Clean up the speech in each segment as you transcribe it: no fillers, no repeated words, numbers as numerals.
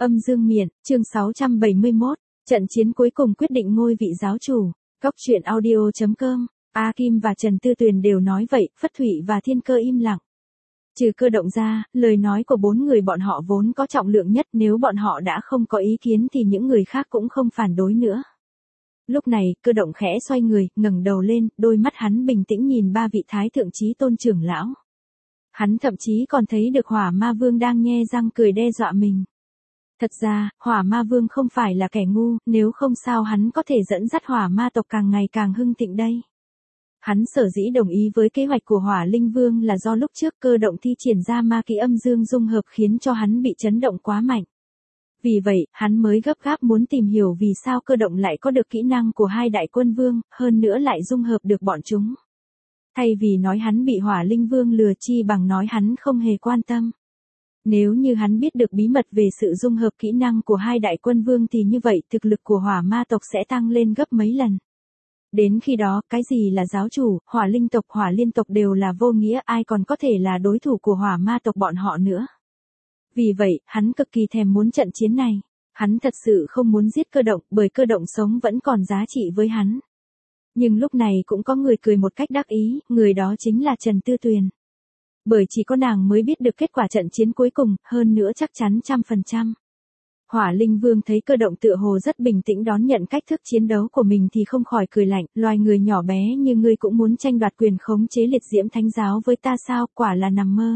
Âm dương miện, chương 671, trận chiến cuối cùng quyết định ngôi vị giáo chủ. Góc truyện audio.com, A Kim và Trần Tư Tuyền đều nói vậy, Phất Thụy và Thiên Cơ im lặng. Trừ Cơ Động ra, lời nói của bốn người bọn họ vốn có trọng lượng nhất, nếu bọn họ đã không có ý kiến thì những người khác cũng không phản đối nữa. Lúc này, Cơ Động khẽ xoay người, ngẩng đầu lên, đôi mắt hắn bình tĩnh nhìn ba vị thái thượng chí tôn trưởng lão. Hắn thậm chí còn thấy được Hỏa Ma Vương đang nhe răng cười đe dọa mình. Thật ra, Hỏa Ma Vương không phải là kẻ ngu, nếu không sao hắn có thể dẫn dắt Hỏa Ma tộc càng ngày càng hưng thịnh đây. Hắn sở dĩ đồng ý với kế hoạch của Hỏa Linh Vương là do lúc trước Cơ Động thi triển ra ma kỹ âm dương dung hợp khiến cho hắn bị chấn động quá mạnh. Vì vậy, hắn mới gấp gáp muốn tìm hiểu vì sao Cơ Động lại có được kỹ năng của hai đại quân vương, hơn nữa lại dung hợp được bọn chúng. Thay vì nói hắn bị Hỏa Linh Vương lừa chi bằng nói hắn không hề quan tâm. Nếu như hắn biết được bí mật về sự dung hợp kỹ năng của hai đại quân vương thì như vậy thực lực của Hỏa Ma tộc sẽ tăng lên gấp mấy lần. Đến khi đó, cái gì là giáo chủ, Hỏa Linh tộc, Hỏa Liên tộc đều là vô nghĩa, ai còn có thể là đối thủ của Hỏa Ma tộc bọn họ nữa. Vì vậy, hắn cực kỳ thèm muốn trận chiến này. Hắn thật sự không muốn giết Cơ Động, bởi Cơ Động sống vẫn còn giá trị với hắn. Nhưng lúc này cũng có người cười một cách đắc ý, người đó chính là Trần Tư Tuyền. Bởi chỉ có nàng mới biết được kết quả trận chiến cuối cùng, hơn nữa chắc chắn 100%. Hỏa Linh Vương thấy Cơ Động tựa hồ rất bình tĩnh đón nhận cách thức chiến đấu của mình thì không khỏi cười lạnh, loài người nhỏ bé như ngươi cũng muốn tranh đoạt quyền khống chế liệt diễm thánh giáo với ta sao, quả là nằm mơ.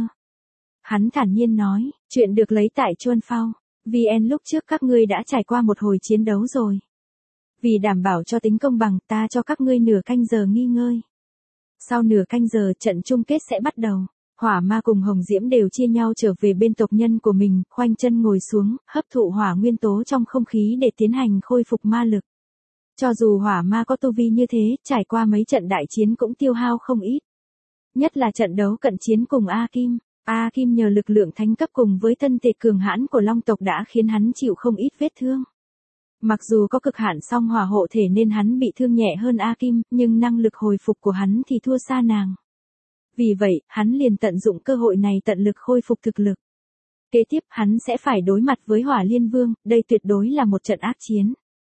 Hắn thản nhiên nói, chuyện được lấy tại Chuân Phao, VN lúc trước các ngươi đã trải qua một hồi chiến đấu rồi. Vì đảm bảo cho tính công bằng, ta cho các ngươi nửa canh giờ nghỉ ngơi. Sau nửa canh giờ trận chung kết sẽ bắt đầu. Hỏa Ma cùng Hồng Diễm đều chia nhau trở về bên tộc nhân của mình, khoanh chân ngồi xuống, hấp thụ hỏa nguyên tố trong không khí để tiến hành khôi phục ma lực. Cho dù Hỏa Ma có tu vi như thế, trải qua mấy trận đại chiến cũng tiêu hao không ít. Nhất là trận đấu cận chiến cùng A Kim. A Kim nhờ lực lượng thánh cấp cùng với thân thể cường hãn của Long tộc đã khiến hắn chịu không ít vết thương. Mặc dù có cực hạn song hỏa hộ thể nên hắn bị thương nhẹ hơn A Kim, nhưng năng lực hồi phục của hắn thì thua xa nàng. Vì vậy, hắn liền tận dụng cơ hội này tận lực khôi phục thực lực. Kế tiếp hắn sẽ phải đối mặt với Hỏa Liên Vương, đây tuyệt đối là một trận ác chiến.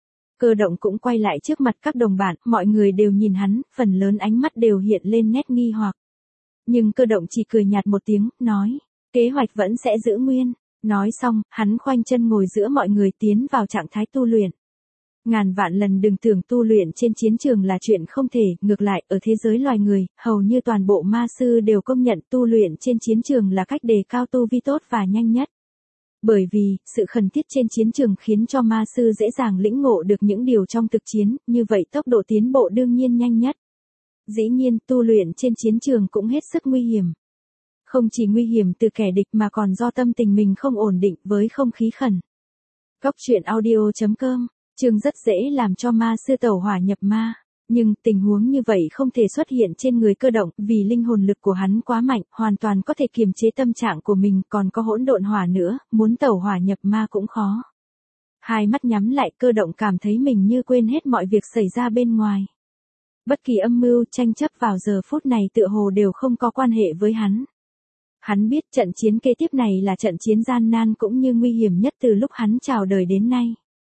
Cơ Động cũng quay lại trước mặt các đồng bạn, mọi người đều nhìn hắn, phần lớn ánh mắt đều hiện lên nét nghi hoặc. Nhưng Cơ Động chỉ cười nhạt một tiếng, nói, kế hoạch vẫn sẽ giữ nguyên. Nói xong, hắn khoanh chân ngồi giữa mọi người tiến vào trạng thái tu luyện. Ngàn vạn lần đừng tưởng tu luyện trên chiến trường là chuyện không thể, ngược lại, ở thế giới loài người, hầu như toàn bộ ma sư đều công nhận tu luyện trên chiến trường là cách đề cao tu vi tốt và nhanh nhất. Bởi vì, sự khẩn thiết trên chiến trường khiến cho ma sư dễ dàng lĩnh ngộ được những điều trong thực chiến, như vậy tốc độ tiến bộ đương nhiên nhanh nhất. Dĩ nhiên, tu luyện trên chiến trường cũng hết sức nguy hiểm. Không chỉ nguy hiểm từ kẻ địch mà còn do tâm tình mình không ổn định với không khí khẩn. Góc truyện audio.com, chương rất dễ làm cho ma sư tẩu hỏa nhập ma. Nhưng tình huống như vậy không thể xuất hiện trên người Cơ Động vì linh hồn lực của hắn quá mạnh, hoàn toàn có thể kiềm chế tâm trạng của mình, còn có hỗn độn hỏa nữa, muốn tẩu hỏa nhập ma cũng khó. Hai mắt nhắm lại, Cơ Động cảm thấy mình như quên hết mọi việc xảy ra bên ngoài. Bất kỳ âm mưu, tranh chấp vào giờ phút này tựa hồ đều không có quan hệ với hắn. Hắn biết trận chiến kế tiếp này là trận chiến gian nan cũng như nguy hiểm nhất từ lúc hắn chào đời đến nay.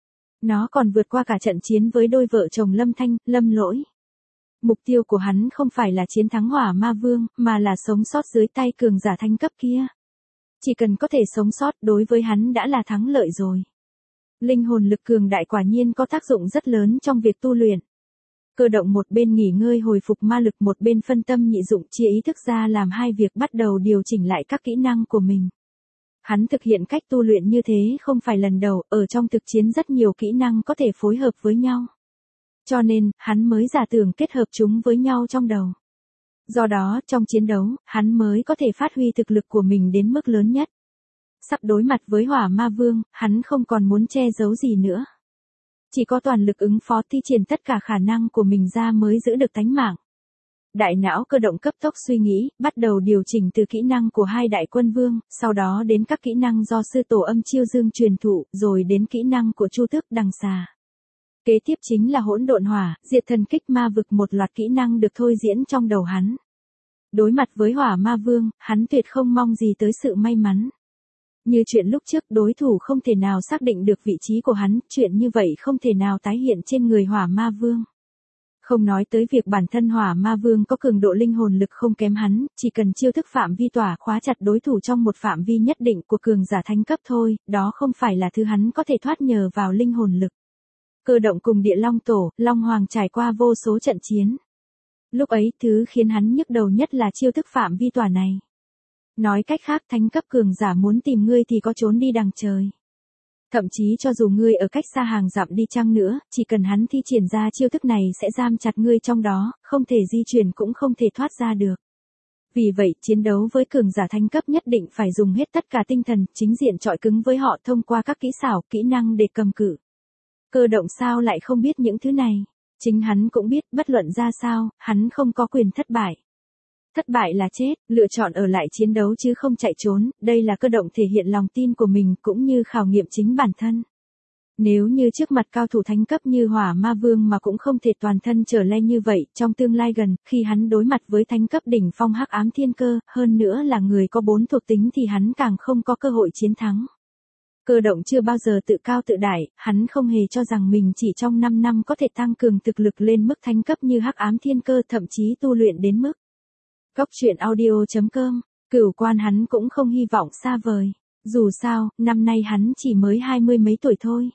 Nó còn vượt qua cả trận chiến với đôi vợ chồng Lâm Thanh, Lâm Lỗi. Mục tiêu của hắn không phải là chiến thắng Hỏa Ma Vương, mà là sống sót dưới tay cường giả thánh cấp kia. Chỉ cần có thể sống sót đối với hắn đã là thắng lợi rồi. Linh hồn lực cường đại quả nhiên có tác dụng rất lớn trong việc tu luyện. Cơ Động một bên nghỉ ngơi hồi phục ma lực, một bên phân tâm nhị dụng chia ý thức ra làm hai việc, bắt đầu điều chỉnh lại các kỹ năng của mình. Hắn thực hiện cách tu luyện như thế không phải lần đầu, ở trong thực chiến rất nhiều kỹ năng có thể phối hợp với nhau. Cho nên, hắn mới giả tưởng kết hợp chúng với nhau trong đầu. Do đó, trong chiến đấu, hắn mới có thể phát huy thực lực của mình đến mức lớn nhất. Sắp đối mặt với Hỏa Ma Vương, hắn không còn muốn che giấu gì nữa. Chỉ có toàn lực ứng phó, thi triển tất cả khả năng của mình ra mới giữ được tánh mạng. Đại não Cơ Động cấp tốc suy nghĩ, bắt đầu điều chỉnh từ kỹ năng của hai đại quân vương, sau đó đến các kỹ năng do sư tổ Âm Chiêu Dương truyền thụ, rồi đến kỹ năng của Chu Tước Đằng Xà. Kế tiếp chính là hỗn độn hỏa, diệt thần kích ma vực, một loạt kỹ năng được thôi diễn trong đầu hắn. Đối mặt với Hỏa Ma Vương, hắn tuyệt không mong gì tới sự may mắn. Như chuyện lúc trước đối thủ không thể nào xác định được vị trí của hắn, chuyện như vậy không thể nào tái hiện trên người hỏa ma vương. Không nói tới việc bản thân hỏa ma vương có cường độ linh hồn lực không kém hắn, chỉ cần chiêu thức phạm vi tỏa khóa chặt đối thủ trong một phạm vi nhất định của cường giả thánh cấp thôi, đó không phải là thứ hắn có thể thoát nhờ vào linh hồn lực. Cơ động cùng địa long tổ, long hoàng trải qua vô số trận chiến. Lúc ấy thứ khiến hắn nhức đầu nhất là chiêu thức phạm vi tỏa này. Nói cách khác thánh cấp cường giả muốn tìm ngươi thì có trốn đi đằng trời. Thậm chí cho dù ngươi ở cách xa hàng dặm đi chăng nữa, chỉ cần hắn thi triển ra chiêu thức này sẽ giam chặt ngươi trong đó, không thể di chuyển cũng không thể thoát ra được. Vì vậy, chiến đấu với cường giả thánh cấp nhất định phải dùng hết tất cả tinh thần, chính diện chọi cứng với họ thông qua các kỹ xảo, kỹ năng để cầm cự. Cơ động sao lại không biết những thứ này? Chính hắn cũng biết, bất luận ra sao, hắn không có quyền thất bại. Thất bại là chết, lựa chọn ở lại chiến đấu chứ không chạy trốn, đây là cơ động thể hiện lòng tin của mình cũng như khảo nghiệm chính bản thân. Nếu như trước mặt cao thủ thánh cấp như hỏa ma vương mà cũng không thể toàn thân trở lên như vậy, trong tương lai gần, khi hắn đối mặt với thánh cấp đỉnh phong hắc ám thiên cơ, hơn nữa là người có 4 thuộc tính thì hắn càng không có cơ hội chiến thắng. Cơ động chưa bao giờ tự cao tự đại, hắn không hề cho rằng mình chỉ trong 5 năm có thể tăng cường thực lực lên mức thánh cấp như hắc ám thiên cơ, thậm chí tu luyện đến mức. Góc truyện audio.com, Cửu Quan hắn cũng không hy vọng xa vời. Dù sao, năm nay hắn chỉ mới 20 mấy tuổi thôi.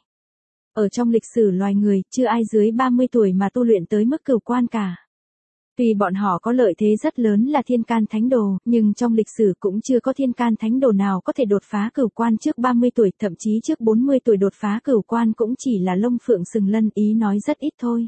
Ở trong lịch sử loài người, chưa ai dưới 30 tuổi mà tu luyện tới mức Cửu Quan cả. Tuy bọn họ có lợi thế rất lớn là thiên can thánh đồ, nhưng trong lịch sử cũng chưa có thiên can thánh đồ nào có thể đột phá Cửu Quan trước 30 tuổi, thậm chí trước 40 tuổi đột phá Cửu Quan cũng chỉ là lông phượng sừng lân, ý nói rất ít thôi.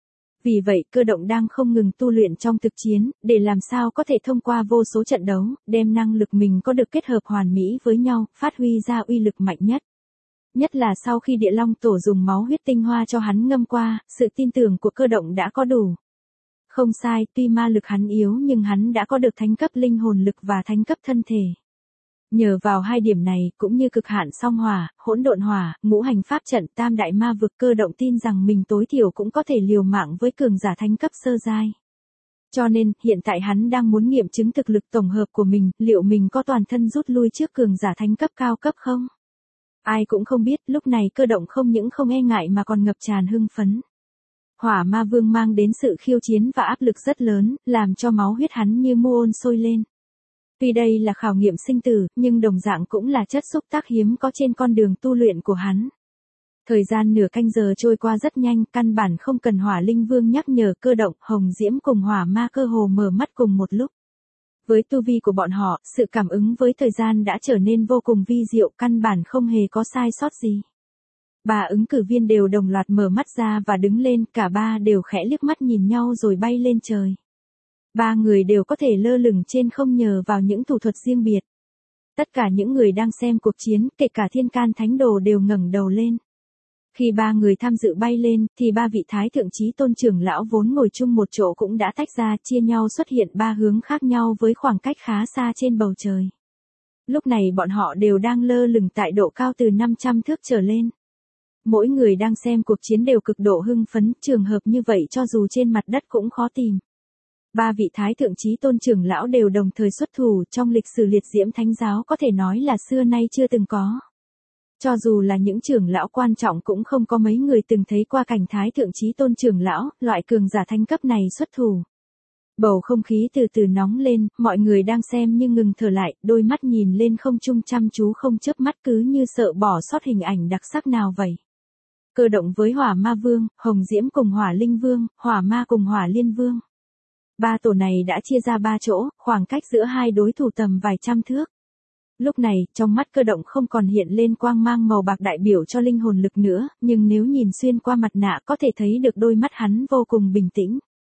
Vì vậy, cơ động đang không ngừng tu luyện trong thực chiến, để làm sao có thể thông qua vô số trận đấu, đem năng lực mình có được kết hợp hoàn mỹ với nhau, phát huy ra uy lực mạnh nhất. Nhất là sau khi địa long tổ dùng máu huyết tinh hoa cho hắn ngâm qua, sự tin tưởng của cơ động đã có đủ. Không sai, tuy ma lực hắn yếu nhưng hắn đã có được thánh cấp linh hồn lực và thánh cấp thân thể. Nhờ vào hai điểm này, cũng như cực hạn song hỏa, hỗn độn hỏa, ngũ hành pháp trận, tam đại ma vực, cơ động tin rằng mình tối thiểu cũng có thể liều mạng với cường giả thánh cấp sơ giai. Cho nên, hiện tại hắn đang muốn nghiệm chứng thực lực tổng hợp của mình, liệu mình có toàn thân rút lui trước cường giả thánh cấp cao cấp không? Ai cũng không biết, lúc này cơ động không những không e ngại mà còn ngập tràn hưng phấn. Hỏa ma vương mang đến sự khiêu chiến và áp lực rất lớn, làm cho máu huyết hắn như muôn sôi lên. Tuy đây là khảo nghiệm sinh tử, nhưng đồng dạng cũng là chất xúc tác hiếm có trên con đường tu luyện của hắn. Thời gian nửa canh giờ trôi qua rất nhanh, căn bản không cần hỏa linh vương nhắc nhở, cơ động, hồng diễm cùng hỏa ma cơ hồ mở mắt cùng một lúc. Với tu vi của bọn họ, sự cảm ứng với thời gian đã trở nên vô cùng vi diệu, căn bản không hề có sai sót gì. Ba ứng cử viên đều đồng loạt mở mắt ra và đứng lên, cả ba đều khẽ liếc mắt nhìn nhau rồi bay lên trời. Ba người đều có thể lơ lửng trên không nhờ vào những thủ thuật riêng biệt. Tất cả những người đang xem cuộc chiến, kể cả thiên can thánh đồ đều ngẩng đầu lên. Khi ba người tham dự bay lên, thì ba vị thái thượng chí tôn trưởng lão vốn ngồi chung một chỗ cũng đã tách ra, chia nhau xuất hiện ba hướng khác nhau với khoảng cách khá xa trên bầu trời. Lúc này bọn họ đều đang lơ lửng tại độ cao từ 500 thước trở lên. Mỗi người đang xem cuộc chiến đều cực độ hưng phấn, trường hợp như vậy cho dù trên mặt đất cũng khó tìm. Ba vị thái thượng chí tôn trưởng lão đều đồng thời xuất thủ, trong lịch sử liệt diễm thánh giáo có thể nói là xưa nay chưa từng có. Cho dù là những trưởng lão quan trọng cũng không có mấy người từng thấy qua cảnh thái thượng chí tôn trưởng lão, loại cường giả thánh cấp này xuất thủ. Bầu không khí từ từ nóng lên, mọi người đang xem như ngừng thở lại, đôi mắt nhìn lên không trung chăm chú không chớp mắt cứ như sợ bỏ sót hình ảnh đặc sắc nào vậy. Cơ động với hỏa ma vương, hồng diễm cùng hỏa linh vương, hỏa ma cùng hỏa liên vương. Ba tổ này đã chia ra ba chỗ, khoảng cách giữa hai đối thủ tầm vài trăm thước. Lúc này, trong mắt cơ động không còn hiện lên quang mang màu bạc đại biểu cho linh hồn lực nữa, nhưng nếu nhìn xuyên qua mặt nạ có thể thấy được đôi mắt hắn vô cùng bình tĩnh.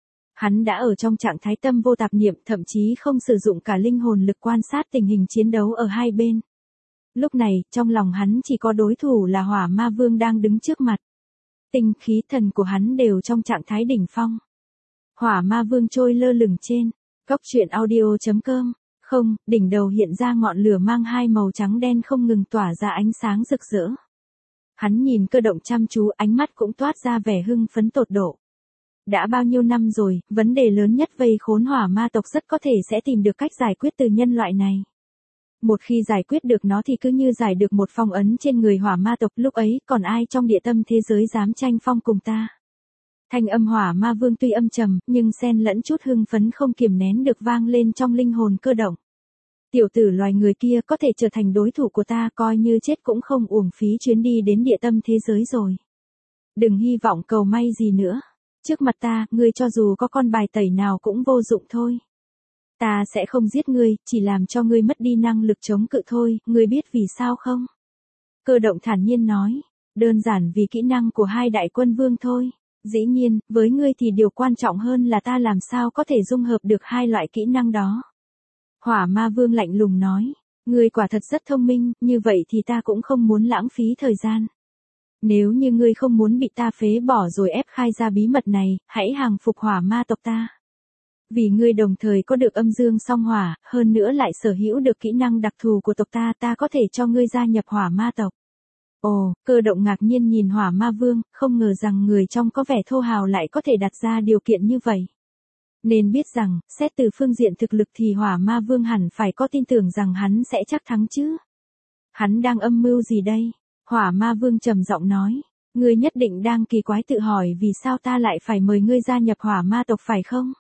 Hắn đã ở trong trạng thái tâm vô tạp niệm, thậm chí không sử dụng cả linh hồn lực quan sát tình hình chiến đấu ở hai bên. Lúc này, trong lòng hắn chỉ có đối thủ là hỏa ma vương đang đứng trước mặt. Tinh khí thần của hắn đều trong trạng thái đỉnh phong. Hỏa ma vương trôi lơ lửng trên. Góc truyện audio.com. Không, đỉnh đầu hiện ra ngọn lửa mang hai màu trắng đen không ngừng tỏa ra ánh sáng rực rỡ. Hắn nhìn cơ động chăm chú, ánh mắt cũng toát ra vẻ hưng phấn tột độ. Đã bao nhiêu năm rồi, vấn đề lớn nhất vây khốn hỏa ma tộc rất có thể sẽ tìm được cách giải quyết từ nhân loại này. Một khi giải quyết được nó thì cứ như giải được một phong ấn trên người hỏa ma tộc, lúc ấy còn ai trong địa tâm thế giới dám tranh phong cùng ta. Thanh âm hỏa ma vương tuy âm trầm, nhưng xen lẫn chút hưng phấn không kiềm nén được vang lên trong linh hồn Cơ Động. Tiểu tử loài người kia có thể trở thành đối thủ của ta, coi như chết cũng không uổng phí chuyến đi đến địa tâm thế giới rồi. Đừng hy vọng cầu may gì nữa. Trước mặt ta, ngươi cho dù có con bài tẩy nào cũng vô dụng thôi. Ta sẽ không giết ngươi, chỉ làm cho ngươi mất đi năng lực chống cự thôi, ngươi biết vì sao không? Cơ Động thản nhiên nói, đơn giản vì kỹ năng của hai đại quân vương thôi. Dĩ nhiên, với ngươi thì điều quan trọng hơn là ta làm sao có thể dung hợp được hai loại kỹ năng đó. Hỏa ma vương lạnh lùng nói, ngươi quả thật rất thông minh, như vậy thì ta cũng không muốn lãng phí thời gian. Nếu như ngươi không muốn bị ta phế bỏ rồi ép khai ra bí mật này, hãy hàng phục hỏa ma tộc ta. Vì ngươi đồng thời có được âm dương song hỏa, hơn nữa lại sở hữu được kỹ năng đặc thù của tộc ta, ta có thể cho ngươi gia nhập hỏa ma tộc. Ồ, Cơ Động ngạc nhiên nhìn hỏa ma vương, không ngờ rằng người trong có vẻ thô hào lại có thể đặt ra điều kiện như vậy. Nên biết rằng, xét từ phương diện thực lực thì hỏa ma vương hẳn phải có tin tưởng rằng hắn sẽ chắc thắng chứ. Hắn đang âm mưu gì đây? Hỏa ma vương trầm giọng nói, ngươi nhất định đang kỳ quái tự hỏi vì sao ta lại phải mời ngươi gia nhập hỏa ma tộc phải không?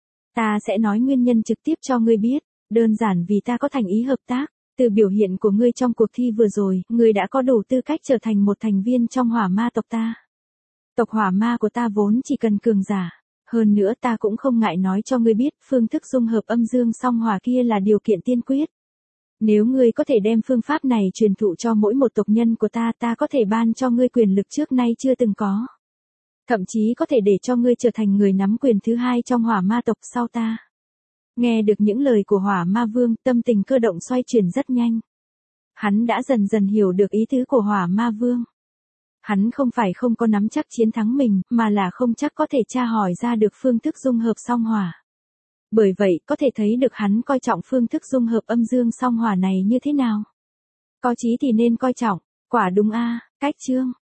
Ta sẽ nói nguyên nhân trực tiếp cho ngươi biết, đơn giản vì ta có thành ý hợp tác. Từ biểu hiện của ngươi trong cuộc thi vừa rồi, ngươi đã có đủ tư cách trở thành một thành viên trong hỏa ma tộc ta. Tộc hỏa ma của ta vốn chỉ cần cường giả. Hơn nữa ta cũng không ngại nói cho ngươi biết, phương thức dung hợp âm dương song hỏa kia là điều kiện tiên quyết. Nếu ngươi có thể đem phương pháp này truyền thụ cho mỗi một tộc nhân của ta, ta có thể ban cho ngươi quyền lực trước nay chưa từng có. Thậm chí có thể để cho ngươi trở thành người nắm quyền thứ hai trong hỏa ma tộc sau ta. Nghe được những lời của hỏa ma vương, tâm tình Cơ Động xoay chuyển rất nhanh. Hắn đã dần dần hiểu được ý tứ của hỏa ma vương. Hắn không phải không có nắm chắc chiến thắng mình, mà là không chắc có thể tra hỏi ra được phương thức dung hợp song hỏa. Bởi vậy, có thể thấy được hắn coi trọng phương thức dung hợp âm dương song hỏa này như thế nào. Có chí thì nên coi trọng, quả đúng a. Cách chương